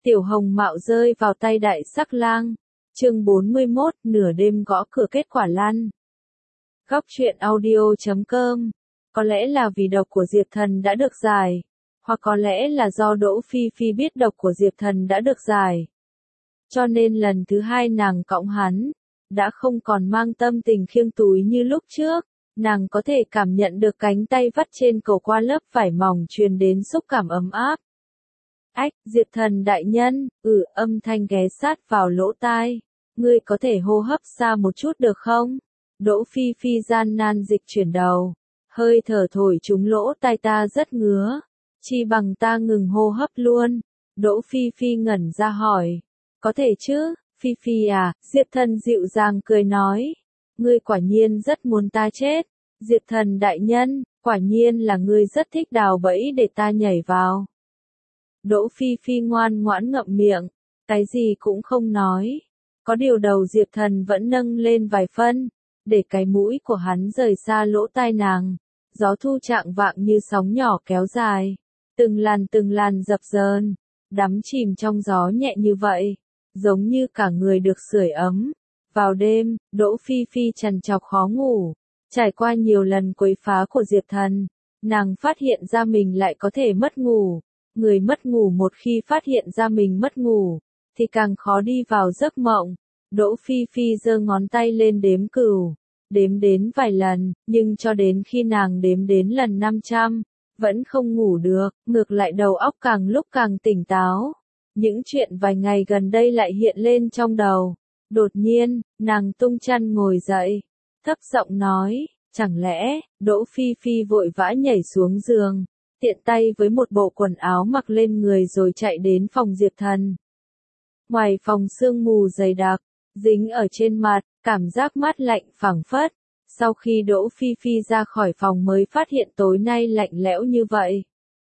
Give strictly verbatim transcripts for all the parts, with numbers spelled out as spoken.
Tiểu Hồng Mạo rơi vào tay Đại Sắc Lang. Chương bốn mươi mốt, nửa đêm gõ cửa kết quả lăn. Góc truyện audio chấm com. Có lẽ là vì độc của Diệp Thần đã được giải, hoặc có lẽ là do Đỗ Phi Phi biết độc của Diệp Thần đã được giải. Cho nên lần thứ hai nàng cõng hắn, đã không còn mang tâm tình khiêng túi như lúc trước, nàng có thể cảm nhận được cánh tay vắt trên cổ qua lớp vải mỏng truyền đến xúc cảm ấm áp. Ách, Diệp Thần đại nhân, ừ, âm thanh ghé sát vào lỗ tai. Ngươi có thể hô hấp xa một chút được không? Đỗ Phi Phi gian nan dịch chuyển đầu. Hơi thở thổi trúng lỗ tai ta rất ngứa. Chi bằng ta ngừng hô hấp luôn. Đỗ Phi Phi ngẩn ra hỏi. Có thể chứ, Phi Phi à, Diệp Thần dịu dàng cười nói. Ngươi quả nhiên rất muốn ta chết. Diệp Thần đại nhân, quả nhiên là ngươi rất thích đào bẫy để ta nhảy vào. Đỗ Phi Phi ngoan ngoãn ngậm miệng, cái gì cũng không nói. Có điều đầu Diệp Thần vẫn nâng lên vài phân, để cái mũi của hắn rời xa lỗ tai nàng. Gió thu trạng vạng như sóng nhỏ kéo dài, từng làn từng làn dập dờn, đắm chìm trong gió nhẹ như vậy, giống như cả người được sưởi ấm. Vào đêm, Đỗ Phi Phi trằn trọc khó ngủ, trải qua nhiều lần quấy phá của Diệp Thần, nàng phát hiện ra mình lại có thể mất ngủ. Người mất ngủ một khi phát hiện ra mình mất ngủ, thì càng khó đi vào giấc mộng. Đỗ Phi Phi giơ ngón tay lên đếm cừu, đếm đến vài lần, nhưng cho đến khi nàng đếm đến lần năm trăm, vẫn không ngủ được, ngược lại đầu óc càng lúc càng tỉnh táo. Những chuyện vài ngày gần đây lại hiện lên trong đầu. Đột nhiên, nàng tung chăn ngồi dậy, thấp giọng nói, chẳng lẽ, Đỗ Phi Phi vội vã nhảy xuống giường, tiện tay với một bộ quần áo mặc lên người rồi chạy đến phòng Diệp Thần. Ngoài phòng sương mù dày đặc, dính ở trên mặt, cảm giác mát lạnh phảng phất. Sau khi Đỗ Phi Phi ra khỏi phòng mới phát hiện tối nay lạnh lẽo như vậy.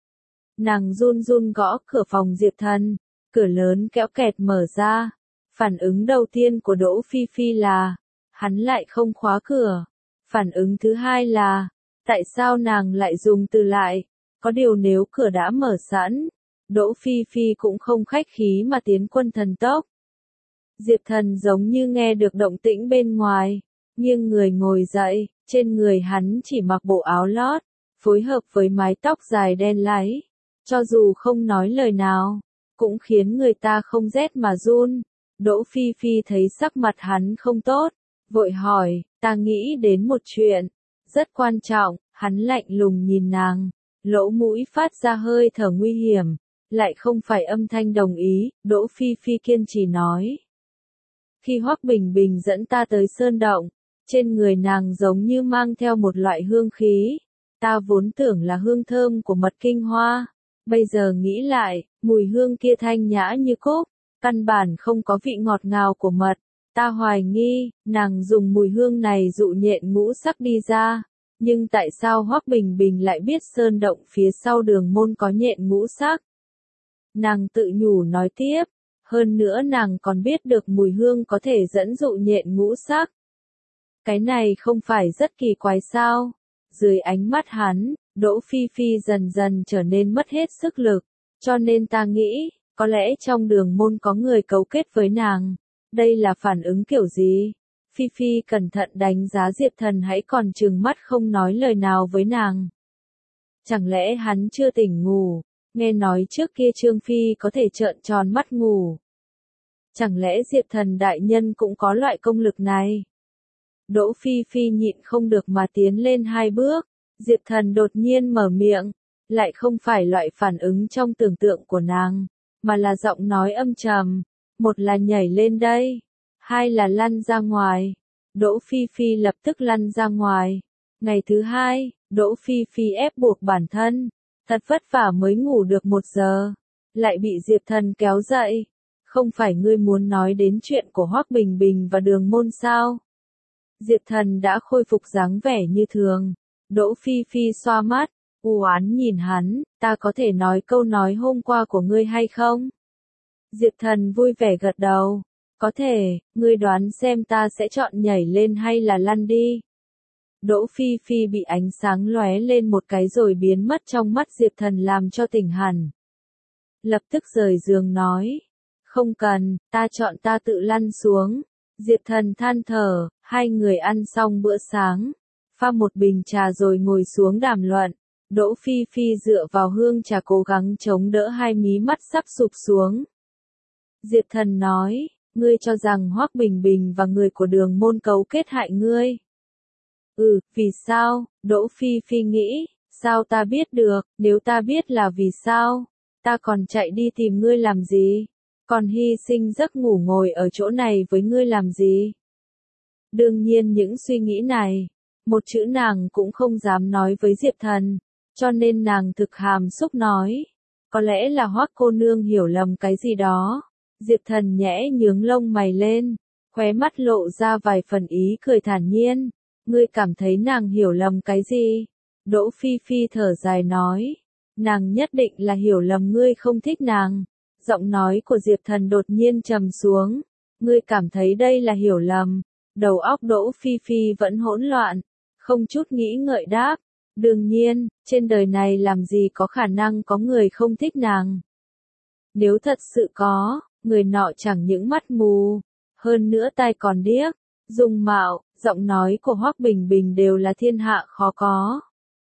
Nàng run run gõ cửa phòng Diệp Thần, cửa lớn kéo kẹt mở ra. Phản ứng đầu tiên của Đỗ Phi Phi là, hắn lại không khóa cửa. Phản ứng thứ hai là, tại sao nàng lại dùng từ lại? Có điều nếu cửa đã mở sẵn, Đỗ Phi Phi cũng không khách khí mà tiến quân thần tốc. Diệp Thần giống như nghe được động tĩnh bên ngoài, nghiêng người ngồi dậy, trên người hắn chỉ mặc bộ áo lót, phối hợp với mái tóc dài đen láy, cho dù không nói lời nào, cũng khiến người ta không rét mà run. Đỗ Phi Phi thấy sắc mặt hắn không tốt, vội hỏi, ta nghĩ đến một chuyện, rất quan trọng. Hắn lạnh lùng nhìn nàng, lỗ mũi phát ra hơi thở nguy hiểm, lại không phải âm thanh đồng ý. Đỗ Phi Phi kiên trì nói. Khi Hoắc Bình Bình dẫn ta tới sơn động, trên người nàng giống như mang theo một loại hương khí, ta vốn tưởng là hương thơm của mật kinh hoa, bây giờ nghĩ lại, mùi hương kia thanh nhã như cúc, căn bản không có vị ngọt ngào của mật. Ta hoài nghi, nàng dùng mùi hương này dụ nhện ngũ sắc đi ra. Nhưng tại sao Hoắc Bình Bình lại biết sơn động phía sau đường môn có nhện ngũ sắc? Nàng tự nhủ nói tiếp, hơn nữa nàng còn biết được mùi hương có thể dẫn dụ nhện ngũ sắc. Cái này không phải rất kỳ quái sao? Dưới ánh mắt hắn, Đỗ Phi Phi dần dần trở nên mất hết sức lực, cho nên ta nghĩ, có lẽ trong đường môn có người cấu kết với nàng. Đây là phản ứng kiểu gì? Phi Phi cẩn thận đánh giá Diệp Thần hãy còn trừng mắt không nói lời nào với nàng. Chẳng lẽ hắn chưa tỉnh ngủ, nghe nói trước kia Trương Phi có thể trợn tròn mắt ngủ. Chẳng lẽ Diệp Thần đại nhân cũng có loại công lực này? Đỗ Phi Phi nhịn không được mà tiến lên hai bước, Diệp Thần đột nhiên mở miệng, lại không phải loại phản ứng trong tưởng tượng của nàng, mà là giọng nói âm trầm, một là nhảy lên đây. Hai là lăn ra ngoài. Đỗ Phi Phi lập tức lăn ra ngoài. Ngày thứ hai, Đỗ Phi Phi ép buộc bản thân, thật vất vả mới ngủ được một giờ, lại bị Diệp Thần kéo dậy. Không phải ngươi muốn nói đến chuyện của Hoắc Bình Bình và đường môn sao? Diệp Thần đã khôi phục dáng vẻ như thường. Đỗ Phi Phi xoa mắt, u oán nhìn hắn, ta có thể nói câu nói hôm qua của ngươi hay không? Diệp Thần vui vẻ gật đầu. Có thể, ngươi đoán xem ta sẽ chọn nhảy lên hay là lăn đi. Đỗ Phi Phi bị ánh sáng lóe lên một cái rồi biến mất trong mắt Diệp Thần làm cho tỉnh hẳn. Lập tức rời giường nói, Không cần, ta chọn ta tự lăn xuống. Diệp Thần than thở, hai người ăn xong bữa sáng, pha một bình trà rồi ngồi xuống đàm luận. Đỗ Phi Phi dựa vào hương trà cố gắng chống đỡ hai mí mắt sắp sụp xuống. Diệp Thần nói, ngươi cho rằng Hoắc Bình Bình và người của Đường Môn cấu kết hại ngươi. Ừ, vì sao? Đỗ Phi Phi nghĩ, sao ta biết được, nếu ta biết là vì sao, ta còn chạy đi tìm ngươi làm gì? Còn hy sinh giấc ngủ ngồi ở chỗ này với ngươi làm gì? Đương nhiên những suy nghĩ này, một chữ nàng cũng không dám nói với Diệp Thần, cho nên nàng thực hàm xúc nói, có lẽ là Hoắc cô nương hiểu lầm cái gì đó. Diệp Thần nhẽ nhướng lông mày lên, khóe mắt lộ ra vài phần ý cười thản nhiên, ngươi cảm thấy nàng hiểu lầm cái gì? Đỗ Phi Phi thở dài nói, nàng nhất định là hiểu lầm ngươi không thích nàng. Giọng nói của Diệp Thần đột nhiên trầm xuống, ngươi cảm thấy đây là hiểu lầm. Đầu óc Đỗ Phi Phi vẫn hỗn loạn, không chút nghĩ ngợi đáp, đương nhiên, trên đời này làm gì có khả năng có người không thích nàng. Nếu thật sự có, người nọ chẳng những mắt mù, hơn nữa tai còn điếc, dung mạo, giọng nói của Hoắc Bình Bình đều là thiên hạ khó có.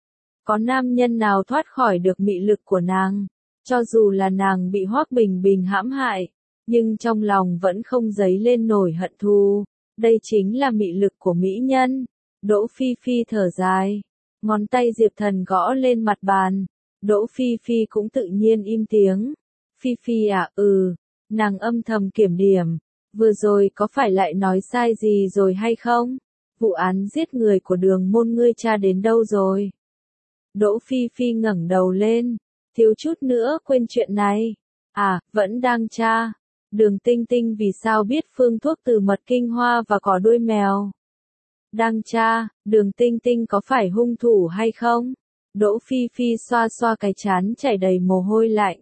Có nam nhân nào thoát khỏi được mị lực của nàng, cho dù là nàng bị Hoắc Bình Bình hãm hại, nhưng trong lòng vẫn không dấy lên nổi hận thù. Đây chính là mị lực của mỹ nhân. Đỗ Phi Phi thở dài, ngón tay Diệp Thần gõ lên mặt bàn. Đỗ Phi Phi cũng tự nhiên im tiếng. Phi Phi à, ừ, nàng âm thầm kiểm điểm, vừa rồi có phải lại nói sai gì rồi hay không? Vụ án giết người của Đường Môn ngươi tra đến đâu rồi? Đỗ Phi Phi ngẩng đầu lên, thiếu chút nữa quên chuyện này. À, vẫn đang tra. Đường Tinh Tinh vì sao biết phương thuốc từ mật kinh hoa và cỏ đuôi mèo? Đang tra, Đường Tinh Tinh có phải hung thủ hay không? Đỗ Phi Phi xoa xoa cái trán chảy đầy mồ hôi lạnh.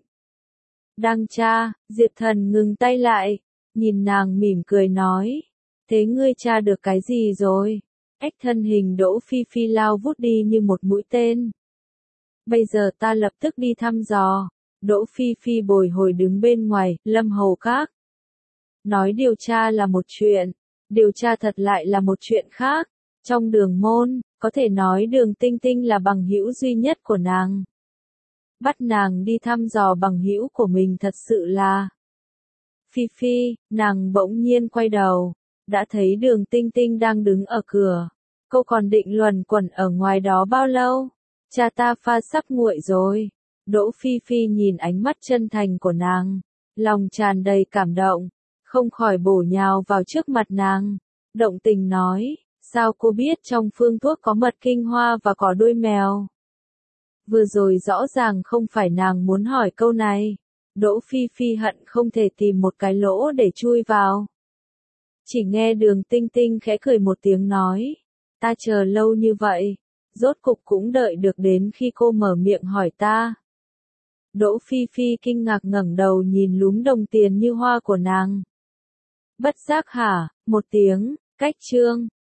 Đang tra, Diệp Thần ngừng tay lại, nhìn nàng mỉm cười nói. Thế ngươi tra được cái gì rồi? Ếch thân hình Đỗ Phi Phi lao vút đi như một mũi tên. Bây giờ ta lập tức đi thăm dò. Đỗ Phi Phi bồi hồi đứng bên ngoài, Lâm Hầu Các. Nói điều tra là một chuyện, điều tra thật lại là một chuyện khác. Trong Đường Môn, có thể nói Đường Tinh Tinh là bằng hữu duy nhất của nàng. Bắt nàng đi thăm dò bằng hữu của mình thật sự là... Phi Phi, nàng bỗng nhiên quay đầu, đã thấy Đường Tinh Tinh đang đứng ở cửa. Cô còn định luẩn quẩn ở ngoài đó bao lâu? Cha ta pha sắp nguội rồi. Đỗ Phi Phi nhìn ánh mắt chân thành của nàng, lòng tràn đầy cảm động, không khỏi bổ nhào vào trước mặt nàng. Động tình nói, sao cô biết trong phương thuốc có mật kinh hoa và cỏ đuôi mèo? Vừa rồi rõ ràng không phải nàng muốn hỏi câu này. Đỗ Phi Phi hận không thể tìm một cái lỗ để chui vào. Chỉ nghe Đường Tinh Tinh khẽ cười một tiếng nói, ta chờ lâu như vậy, rốt cục cũng đợi được đến khi cô mở miệng hỏi ta. Đỗ Phi Phi kinh ngạc ngẩng đầu nhìn lúm đồng tiền như hoa của nàng. Bất giác hả, một tiếng, cách chương.